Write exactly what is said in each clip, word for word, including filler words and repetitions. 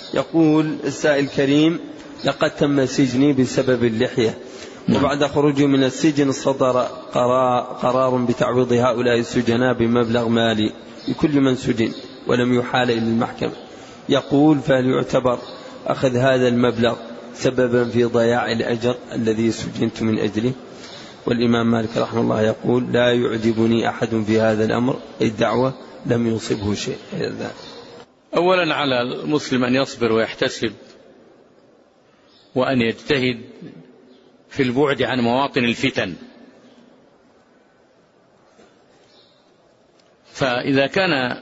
يقول السائل الكريم: لقد تم سجني بسبب اللحية، وبعد خروجي من السجن صدر قرار بتعويض هؤلاء السجناء بمبلغ مالي لكل من سجن ولم يحال إلى المحكمة. يقول: فهل يعتبر أخذ هذا المبلغ سببا في ضياع الأجر الذي سجنت من أجله؟ والإمام مالك رحمه الله يقول: لا يعجبني أحد في هذا الأمر، الدعوة لم يصبه شيء. أولا على المسلم أن يصبر ويحتسب وأن يجتهد في البعد عن مواطن الفتن. فإذا كان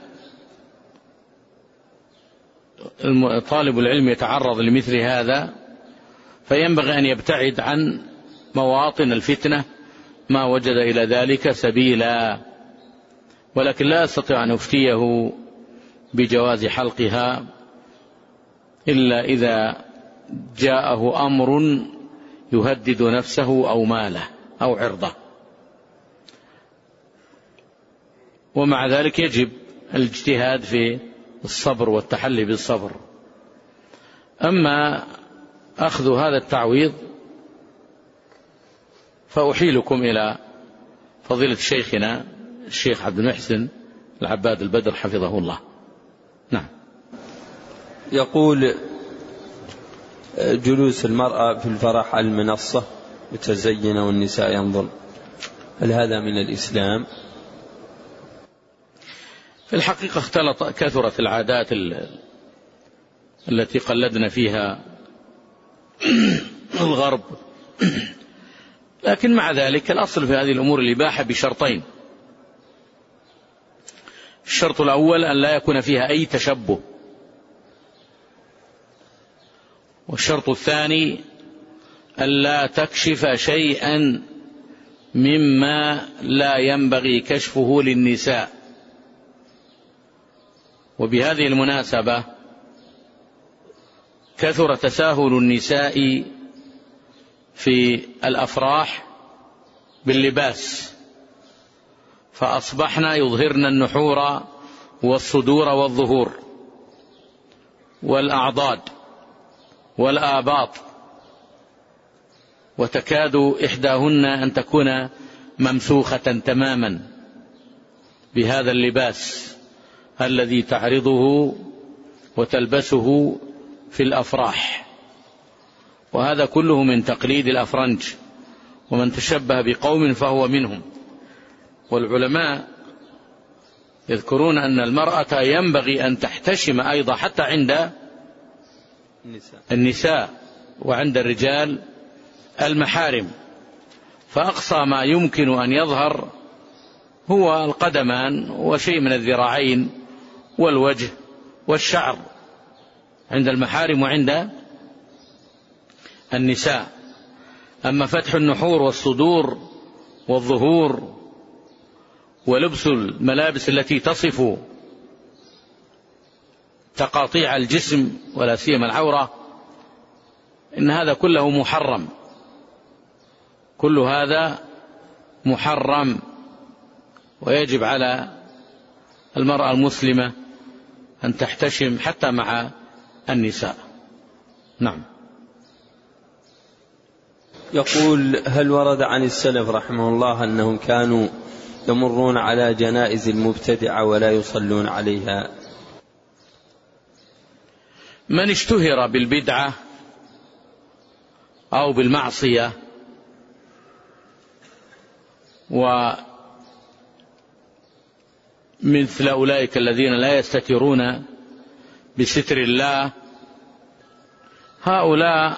طالب العلم يتعرض لمثل هذا فينبغي أن يبتعد عن مواطن الفتنة ما وجد إلى ذلك سبيلا، ولكن لا أستطيع أن أفتيه بجواز حلقها إلا إذا جاءه أمر يهدد نفسه أو ماله أو عرضه، ومع ذلك يجب الاجتهاد في الصبر والتحلي بالصبر. أما أخذ هذا التعويض فأحيلكم إلى فضيلة شيخنا الشيخ عبد المحسن العباد البدر حفظه الله. نعم. يقول: جلوس المرأة في الفرح على المنصة متزينة والنساء ينظر، هل هذا من الإسلام؟ في الحقيقة اختلط كثرت العادات التي قلدنا فيها الغرب، لكن مع ذلك الأصل في هذه الأمور الإباحة بشرطين: الشرط الأول أن لا يكون فيها أي تشبه، والشرط الثاني أن لا تكشف شيئا مما لا ينبغي كشفه للنساء. وبهذه المناسبة كثر تساهل النساء في الأفراح باللباس، فأصبحنا يظهرن النحور والصدور والظهور والأعضاد والآباط، وتكاد إحداهن أن تكون ممسوخة تماما بهذا اللباس الذي تعرضه وتلبسه في الأفراح، وهذا كله من تقليد الأفرنج، ومن تشبه بقوم فهو منهم. والعلماء يذكرون أن المرأة ينبغي أن تحتشم أيضا حتى عند النساء وعند الرجال المحارم، فأقصى ما يمكن أن يظهر هو القدمان وشيء من الذراعين والوجه والشعر عند المحارم وعند النساء. أما فتح النحور والصدور والظهور ولبس الملابس التي تصف تقاطيع الجسم ولا سيما العورة، إن هذا كله محرم، كل هذا محرم، ويجب على المرأة المسلمة أن تحتشم حتى مع النساء. نعم. يقول: هل ورد عن السلف رحمه الله أنهم كانوا يمرون على جنائز المبتدعة ولا يصلون عليها؟ من اشتهر بالبدعة أو بالمعصية ومثل أولئك الذين لا يستترون بستر الله، هؤلاء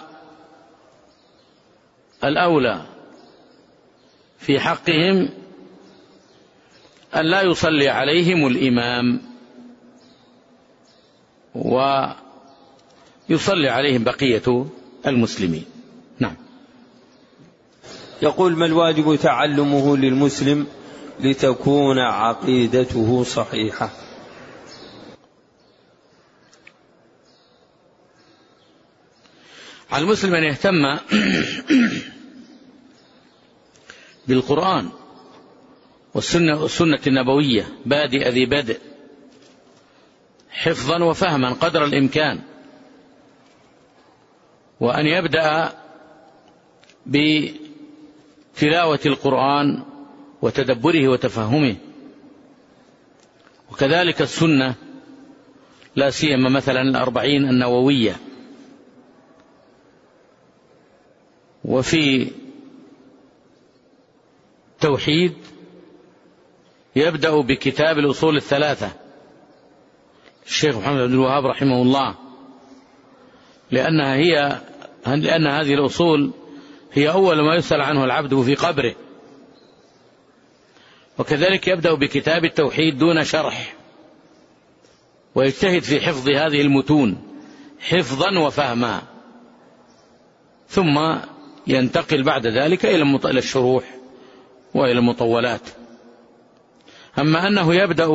الأولى في حقهم أن لا يصلي عليهم الإمام ويصلي عليهم بقية المسلمين. نعم. يقول: ما الواجب تعلمه للمسلم لتكون عقيدته صحيحة؟ على المسلم أن يهتم بالقرآن والسنة, والسنة النبوية بادئ ذي بدء، حفظا وفهما قدر الإمكان، وأن يبدأ بتلاوة القرآن وتدبره وتفهمه، وكذلك السنة، لا سيما مثلا الأربعين النووية. وفي توحيد يبدأ بكتاب الأصول الثلاثة الشيخ محمد بن الوهاب رحمه الله، لأنها هي لأن هذه الأصول هي أول ما يسأل عنه العبد في قبره. وكذلك يبدأ بكتاب التوحيد دون شرح، ويجتهد في حفظ هذه المتون حفظا وفهما، ثم ينتقل بعد ذلك إلى الشروح وإلى المطولات. أما أنه يبدأ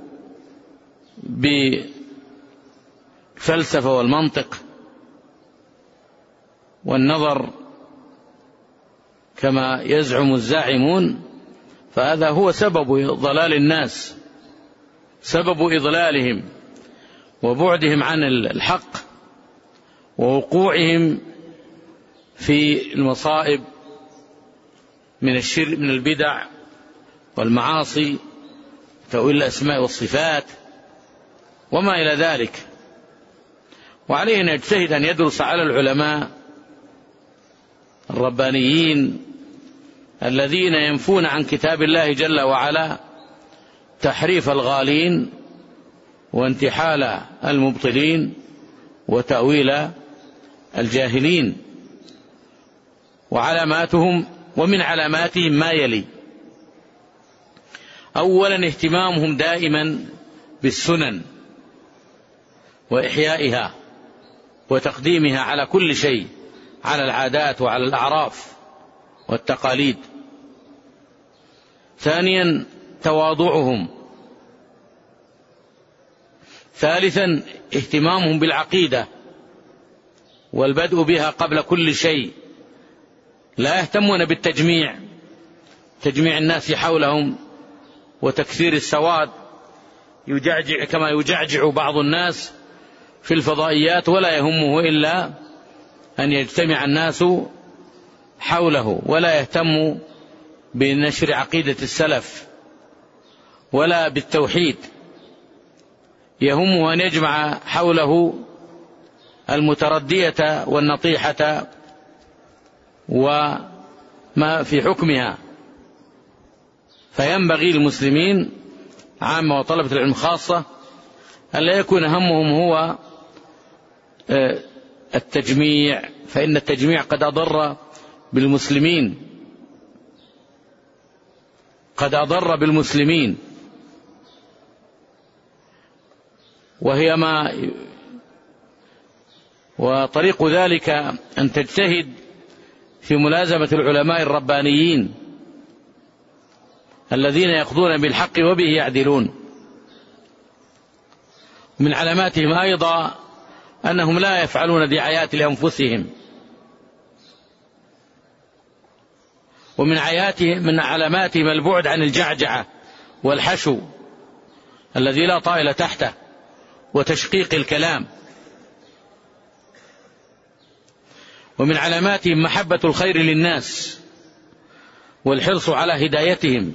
بالفلسفة والمنطق والنظر كما يزعم الزاعمون، فهذا هو سبب ضلال الناس، سبب إضلالهم وبعدهم عن الحق ووقوعهم في المصائب من الشرك من البدع والمعاصي، تأويل الأسماء والصفات وما إلى ذلك. وعليه أن يجتهد أن يدرس على العلماء الربانيين الذين ينفون عن كتاب الله جل وعلا تحريف الغالين وانتحال المبطلين وتأويل الجاهلين. وعلاماتهم ومن علاماتهم ما يلي: أولا اهتمامهم دائما بالسنن وإحيائها وتقديمها على كل شيء، على العادات وعلى الأعراف والتقاليد. ثانيا تواضعهم. ثالثا اهتمامهم بالعقيدة والبدء بها قبل كل شيء، لا يهتمون بالتجميع، تجميع الناس حولهم وتكثير السواد، يجعجع كما يجعجع بعض الناس في الفضائيات، ولا يهمه إلا أن يجتمع الناس حوله، ولا يهتم بنشر عقيدة السلف ولا بالتوحيد، يهمه أن يجمع حوله المتردية والنطيحة وما في حكمها. فينبغي للمسلمين عامة وطلبة العلم خاصة ألا يكون همهم هو التجميع، فإن التجميع قد أضر بالمسلمين قد أضر بالمسلمين وهي ما وطريق ذلك أن تجتهد في ملازمة العلماء الربانيين الذين يقضون بالحق وبه يعدلون. من علاماتهم أيضا أنهم لا يفعلون دعايات لأنفسهم، ومن عياتهم من علاماتهم البعد عن الجعجعة والحشو الذي لا طائل تحته وتشقيق الكلام. ومن علاماتهم محبة الخير للناس والحرص على هدايتهم.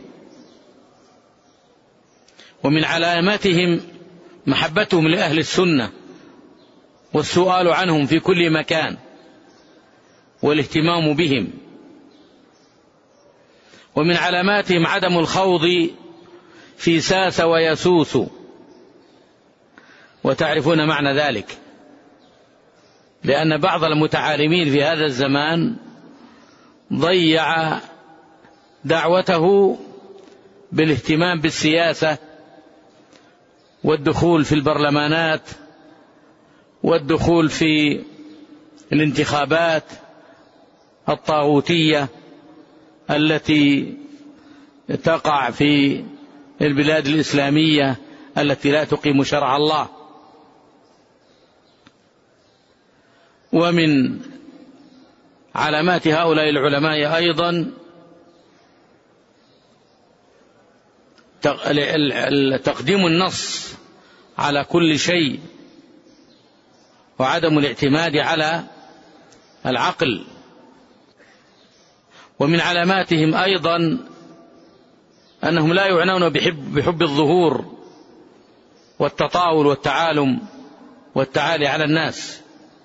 ومن علاماتهم محبتهم لأهل السنة والسؤال عنهم في كل مكان والاهتمام بهم. ومن علاماتهم عدم الخوض في ساس ويسوس، وتعرفون معنى ذلك، لأن بعض المتعالمين في هذا الزمان ضيع دعوته بالاهتمام بالسياسة والدخول في البرلمانات والدخول في الانتخابات الطاغوتية التي تقع في البلاد الإسلامية التي لا تقيم شرع الله. ومن علامات هؤلاء العلماء أيضا تقديم النص على كل شيء، وعدم الاعتماد على العقل. ومن علاماتهم أيضا أنهم لا يعنون بحب, بحب الظهور والتطاول والتعالم والتعالي على الناس.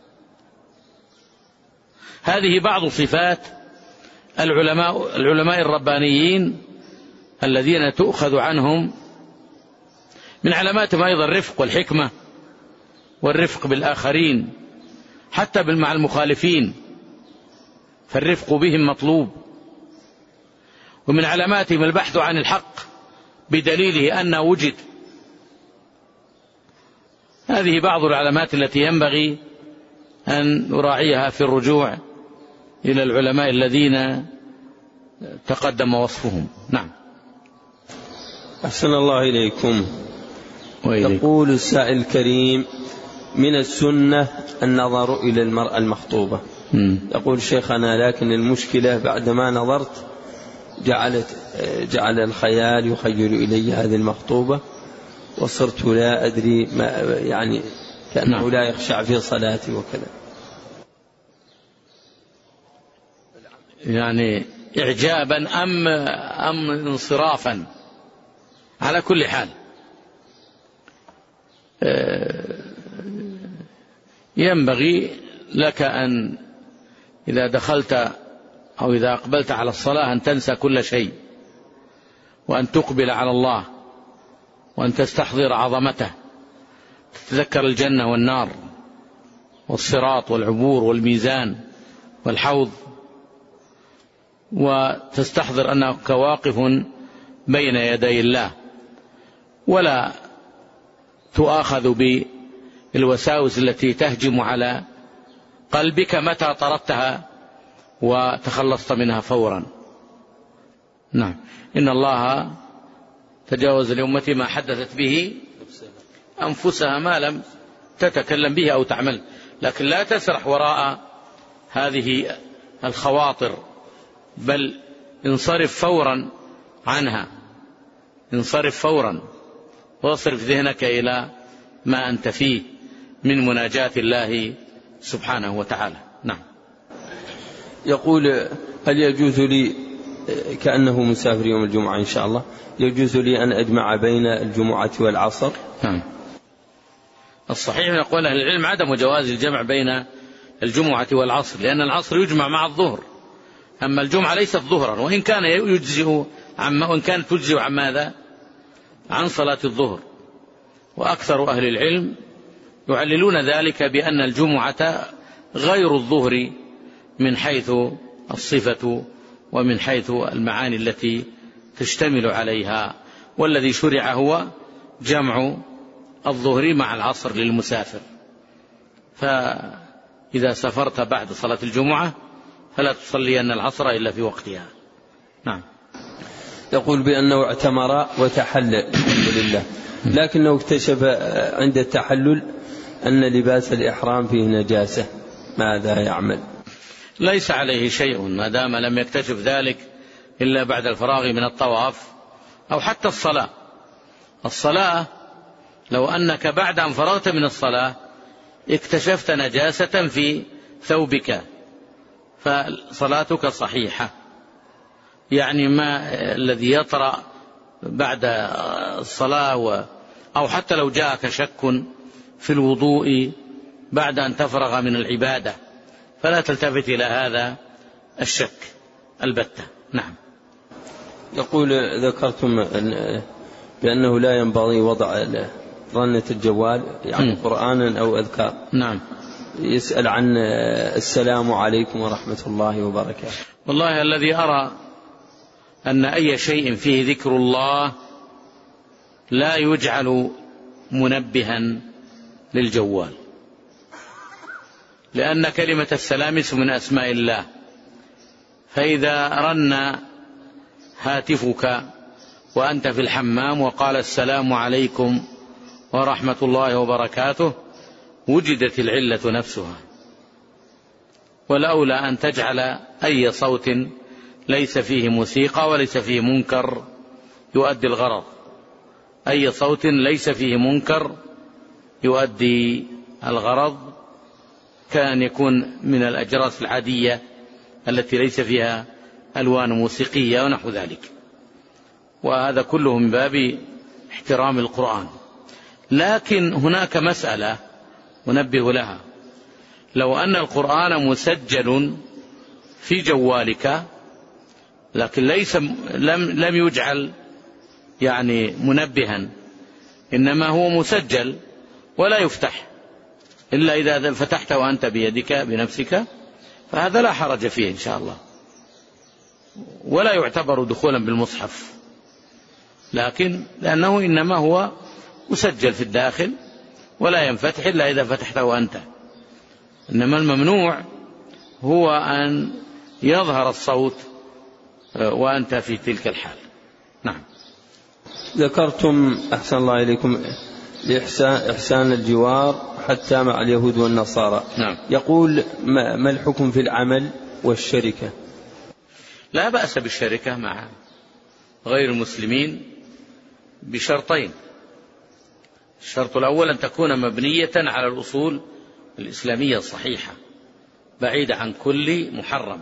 هذه بعض صفات العلماء, العلماء الربانيين الذين تؤخذ عنهم. من علاماتهم أيضا الرفق والحكمة والرفق بالآخرين حتى مع المخالفين، فالرفق بهم مطلوب. ومن علاماتهم البحث عن الحق بدليله أنه وجد. هذه بعض العلامات التي ينبغي أن نراعيها في الرجوع إلى العلماء الذين تقدم وصفهم. نعم. أحسن الله إليكم. وإليكم. يقول السائل الكريم: من السنة النظر إلى المرأة المخطوبة. م. يقول شيخنا: لكن المشكلة بعدما نظرت جعلت جعل الخيال يخيل إلي هذه المخطوبة، وصرت لا أدري ما يعني كأنه نعم. لا يخشع في صلاتي وكذا. يعني إعجابا أم أم انصرافا؟ على كل حال ينبغي لك أن إذا دخلت أو إذا أقبلت على الصلاة أن تنسى كل شيء، وأن تقبل على الله، وأن تستحضر عظمته، تتذكر الجنة والنار والصراط والعبور والميزان والحوض، وتستحضر أنك واقف بين يدي الله، ولا تؤاخذ بالوساوس التي تهجم على قلبك متى طردتها وتخلصت منها فورا. نعم. إن الله تجاوز لأمتي ما حدثت به أنفسها ما لم تتكلم به أو تعمل، لكن لا تسرح وراء هذه الخواطر، بل انصرف فورا عنها، انصرف فورا واصرف ذهنك إلى ما أنت فيه من مناجاة الله سبحانه وتعالى. نعم. يقول: هل يجوز لي كأنه مسافر يوم الجمعة إن شاء الله، يجوز لي أن أجمع بين الجمعة والعصر؟ نعم. الصحيح من أقوال أهل العلم عدم جواز الجمع بين الجمعة والعصر، لأن العصر يجمع مع الظهر، أما الجمعة ليست ظهرا، وإن كان يجزئ عما وإن كانت تجزئ عن ماذا؟ عن صلاة الظهر. وأكثر أهل العلم يعللون ذلك بأن الجمعة غير الظهر من حيث الصفة ومن حيث المعاني التي تشتمل عليها، والذي شرع هو جمع الظهر مع العصر للمسافر. فإذا سافرت بعد صلاة الجمعة فلا تصلين العصر إلا في وقتها. نعم. يقول بأنه اعتمر وتحلل الحمد لله، لكنه اكتشف عند التحلل أن لباس الإحرام فيه نجاسة، ماذا يعمل؟ ليس عليه شيء ما دام لم يكتشف ذلك إلا بعد الفراغ من الطواف أو حتى الصلاة. الصلاة لو أنك بعد أن فرغت من الصلاة اكتشفت نجاسة في ثوبك فصلاتك صحيحة، يعني ما الذي يطرأ بعد الصلاة أو حتى لو جاءك شك في الوضوء بعد أن تفرغ من العبادة فلا تلتفت إلى هذا الشك البتة. نعم. يقول: ذكرتم بأنه لا ينبغي وضع رنة الجوال يعني قرآنا أو أذكار. نعم. يسأل عن السلام عليكم ورحمة الله وبركاته. والله الذي أرى أن أي شيء فيه ذكر الله لا يجعل منبها للجوال، لأن كلمة السلام اسم من أسماء الله، فإذا رن هاتفك وأنت في الحمام وقال السلام عليكم ورحمة الله وبركاته وجدت العلة نفسها. والأولى أن تجعل أي صوت ليس فيه موسيقى وليس فيه منكر يؤدي الغرض، أي صوت ليس فيه منكر يؤدي الغرض كان يكون من الأجراس العادية التي ليس فيها ألوان موسيقية ونحو ذلك، وهذا كله من باب احترام القرآن. لكن هناك مسألة أنبه لها: لو أن القرآن مسجل في جوالك لكن ليس لم لم يجعل يعني منبها، إنما هو مسجل ولا يفتح إلا إذا فتحته وأنت بيدك بنفسك، فهذا لا حرج فيه إن شاء الله، ولا يعتبر دخولا بالمصحف، لكن لأنه إنما هو مسجل في الداخل ولا ينفتح إلا إذا فتحته أنت. إنما الممنوع هو أن يظهر الصوت وأنت في تلك الحال. نعم. ذكرتم أحسن الله إليكم لإحسان إحسان الجوار حتى مع اليهود والنصارى. نعم. يقول ما الحكم في العمل والشركة؟ لا بأس بالشركة مع غير المسلمين بشرطين: الشرط الأول أن تكون مبنية على الأصول الإسلامية الصحيحة بعيدة عن كل محرم،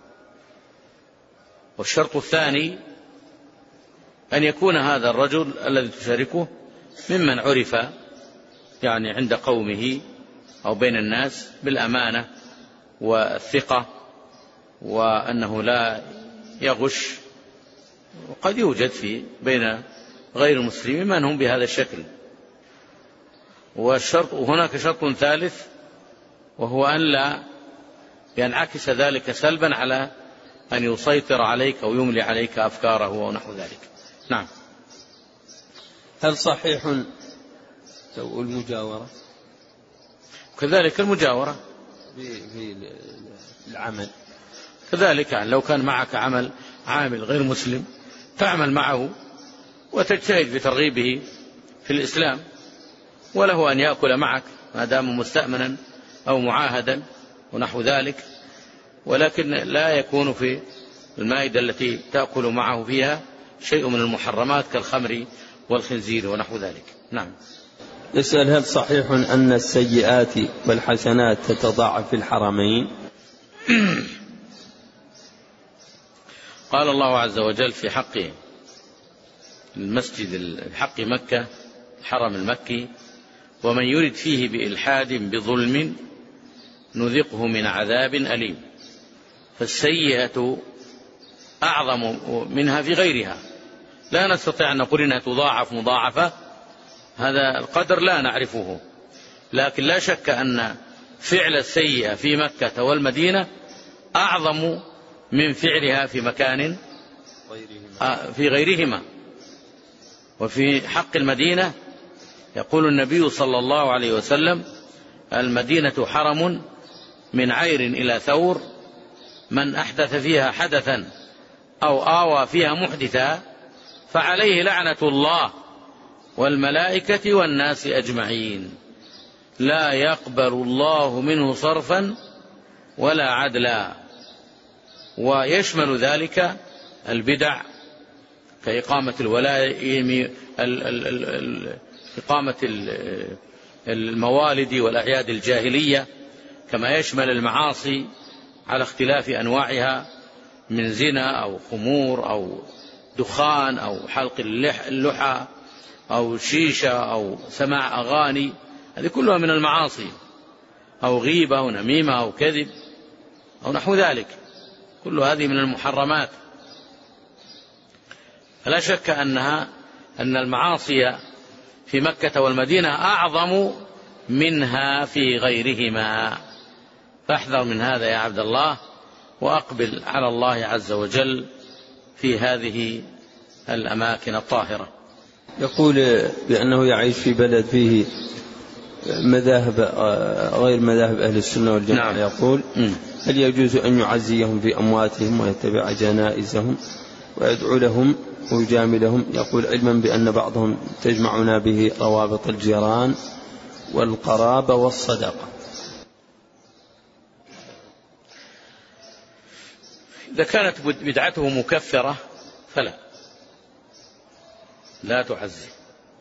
والشرط الثاني أن يكون هذا الرجل الذي تشاركه ممن عرف يعني عند قومه أو بين الناس بالأمانة والثقة، وأنه لا يغش. وقد يوجد في بين غير المسلمين من هم بهذا الشكل. والشرط وهناك شرط ثالث، وهو أن لا ينعكس ذلك سلبا على أن يسيطر عليك أو يملي عليك أفكاره ونحو ذلك. نعم. هل صحيح لو المجاورة؟ كذلك المجاورة في العمل كذلك، يعني لو كان معك عمل عامل غير مسلم تعمل معه وتجتهد في ترغيبه في الإسلام، وله أن يأكل معك ما دام مستأمنا أو معاهدا ونحو ذلك، ولكن لا يكون في المائدة التي تأكل معه فيها شيء من المحرمات كالخمر والخنزير ونحو ذلك. نعم. يسأل: هل صحيح أن السيئات والحسنات تتضاعف في الحرمين؟ قال الله عز وجل في حق المسجد الحق مكة الحرم المكي: ومن يرد فيه بإلحاد بظلم نذقه من عذاب أليم. فالسيئة أعظم منها في غيرها، لا نستطيع أن نقول إنها تضاعف مضاعفة، هذا القدر لا نعرفه، لكن لا شك أن فعل السيئة في مكة والمدينة أعظم من فعلها في مكان في غيرهما. وفي حق المدينة يقول النبي صلى الله عليه وسلم: المدينة حرم من عير إلى ثور، من أحدث فيها حدثا أو آوى فيها محدثا فعليه لعنة الله والملائكة والناس أجمعين، لا يقبل الله منه صرفا ولا عدلا. ويشمل ذلك البدع كإقامة الولائم، إقامة الموالد والأعياد الجاهلية، كما يشمل المعاصي على اختلاف أنواعها من زنا أو خمور أو دخان أو حلق اللحى أو شيشة أو سماع أغاني، هذه كلها من المعاصي، أو غيبة أو نميمة أو كذب أو نحو ذلك، كل هذه من المحرمات. فلا شك أنها أن المعاصي في مكة والمدينة أعظم منها في غيرهما، فاحذر من هذا يا عبد الله، وأقبل على الله عز وجل في هذه الأماكن الطاهرة. يقول بأنه يعيش في بلد فيه مذاهب غير مذاهب أهل السنة والجماعة. نعم. يقول: هل يجوز أن يعزيهم في أمواتهم ويتبع جنائزهم ويدعو لهم ويجاملهم؟ يقول: علما بأن بعضهم تجمعنا به روابط الجيران والقرابة والصدقة. إذا كانت بدعته مكفرة فلا لا تعزي،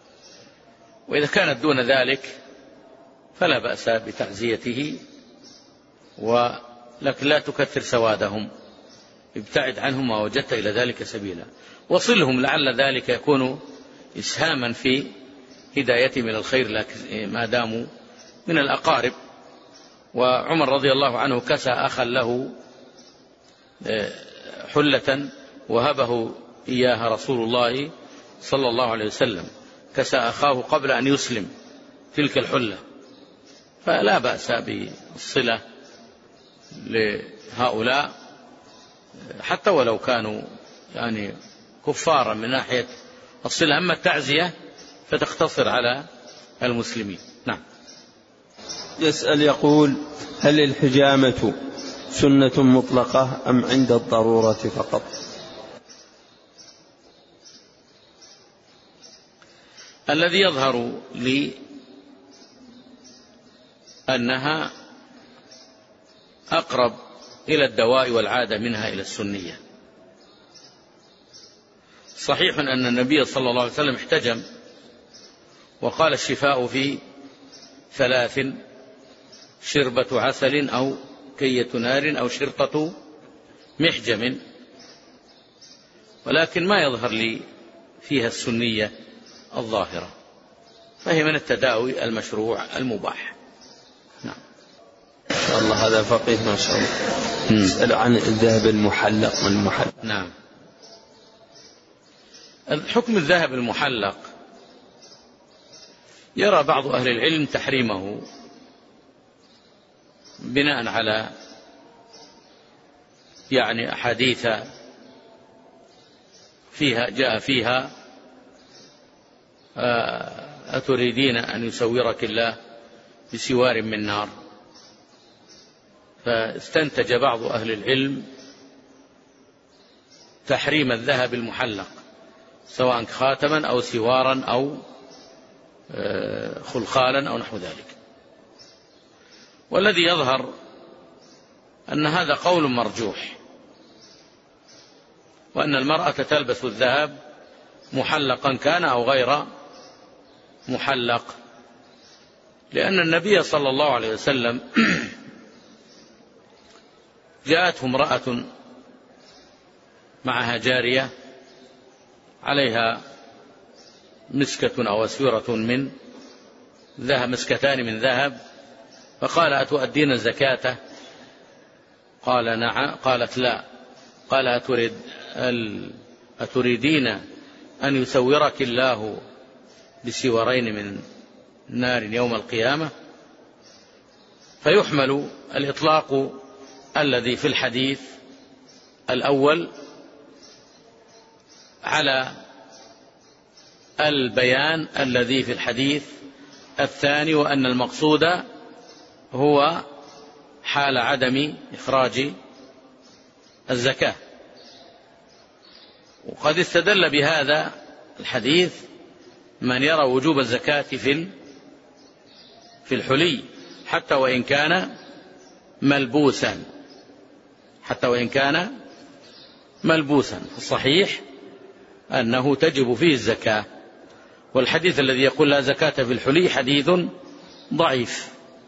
وإذا كانت دون ذلك فلا بأس بتعزيته ولكن لا تكثر سوادهم، ابتعد عنهم ما وجدت إلى ذلك سبيلا، وصلهم لعل ذلك يكون إسهاما في هدايتهم إلى الخير ما داموا من الأقارب. وعمر رضي الله عنه كسى أخا له حلة وهبه إياها رسول الله صلى الله عليه وسلم، كسى أخاه قبل أن يسلم تلك الحلة، فلا بأس بالصلة لهؤلاء حتى ولو كانوا يعني كفارا من ناحية الصلة. أما التعزية فتقتصر على المسلمين. نعم. يسأل يقول: هل الحجامة سنة مطلقة أم عند الضرورة فقط؟ الذي يظهر لي أنها أقرب إلى الدواء والعادة منها إلى السنية. صحيح أن النبي صلى الله عليه وسلم احتجم وقال: الشفاء في ثلاث: شربة عسل أو كية نار أو شرطة محجم، ولكن ما يظهر لي فيها السنية الظاهرة، فهي من التداوي المشروع المباح. نعم. ما شاء الله، هذا فقيه ما شاء الله. يسأل عن الذهب المحلق والمحلق. نعم. حكم الذهب المحلق يرى بعض أهل العلم تحريمه بناء على يعني أحاديث فيها جاء فيها أتريدين أن يسورك الله بسوار من نار، فاستنتج بعض أهل العلم تحريم الذهب المحلق سواء خاتما أو سوارا أو خلخالا أو نحو ذلك. والذي يظهر أن هذا قول مرجوح، وأن المرأة تلبس الذهب محلقا كان أو غير محلق، لأن النبي صلى الله عليه وسلم جاءته امرأة معها جارية عليها مسكة أو أسورة من ذهب، مسكتان من ذهب، فقال: أتؤدين الزكاة؟ قال: نعم. قالت: لا. قال: أتريد أتريدين أن يسورك الله بسوارين من نار يوم القيامة؟ فيحمل الإطلاق الذي في الحديث الأول على البيان الذي في الحديث الثاني، وأن المقصود هو حال عدم إخراج الزكاة. وقد استدل بهذا الحديث من يرى وجوب الزكاة في في الحلي حتى وإن كان ملبوسا، حتى وإن كان ملبوسا، الصحيح أنه تجب فيه الزكاة. والحديث الذي يقول لا زكاة في الحلي حديث ضعيف،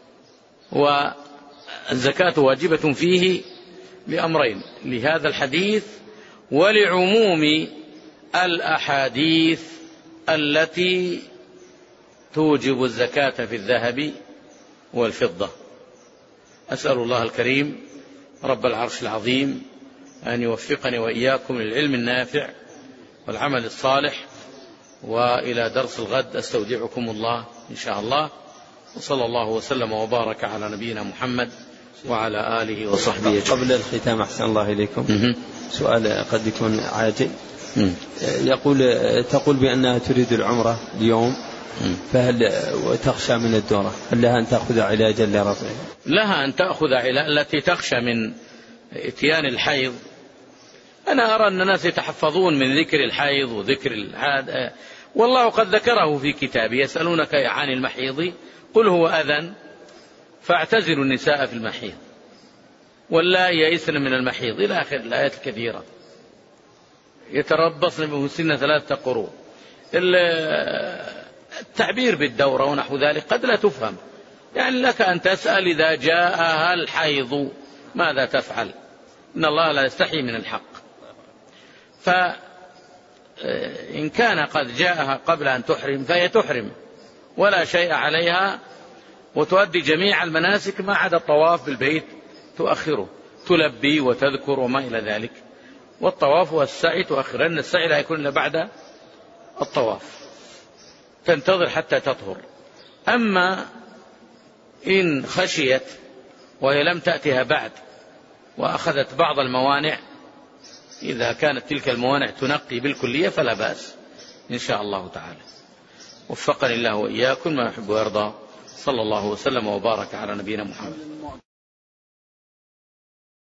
والزكاة واجبة فيه بأمرين: لهذا الحديث ولعموم الأحاديث التي توجب الزكاة في الذهب والفضة. أسأل الله الكريم رب العرش العظيم أن يوفقني وإياكم للعلم النافع والعمل الصالح. وإلى درس الغد أستودعكم الله إن شاء الله، وصلى الله وسلم وبارك على نبينا محمد وعلى آله وصحبه أجمعين. قبل الختام أحسن الله إليكم سؤال قد يكون عاجل. يقول تقول بأنها تريد العمرة اليوم، فهل وتخشى من الدورة، هل لها أن تأخذ علاجا لرفعها؟ لها أن تأخذ علاج. التي تخشى من اتيان الحيض، أنا أرى أن الناس يتحفظون من ذكر الحيض وذكر العادة، والله قد ذكره في كتابه: يسألونك عن المحيض قل هو أذى فاعتزلوا النساء في المحيض واللائي يئسن من المحيض إلى آخر الآيات الكثيرة، يتربصن بهن ثلاثة قروء. التعبير بالدورة ونحو ذلك قد لا تفهم، يعني لك أن تسأل إذا جاءها الحيض ماذا تفعل؟ إن الله لا يستحي من الحق. فإن كان قد جاءها قبل أن تحرم فهي تحرم ولا شيء عليها، وتؤدي جميع المناسك ما عدا الطواف بالبيت تؤخره، تلبي وتذكر وما إلى ذلك. والطواف والسعي تؤخر، لأن السعي لا يكون إلا بعد الطواف، تنتظر حتى تطهر. أما إن خشيت وهي لم تأتها بعد وأخذت بعض الموانع، إذا كانت تلك الموانع تنقي بالكلية فلا بأس إن شاء الله تعالى. وفقني الله وإياكم ما يحب ويرضى. صلى الله وسلم وبارك على نبينا محمد.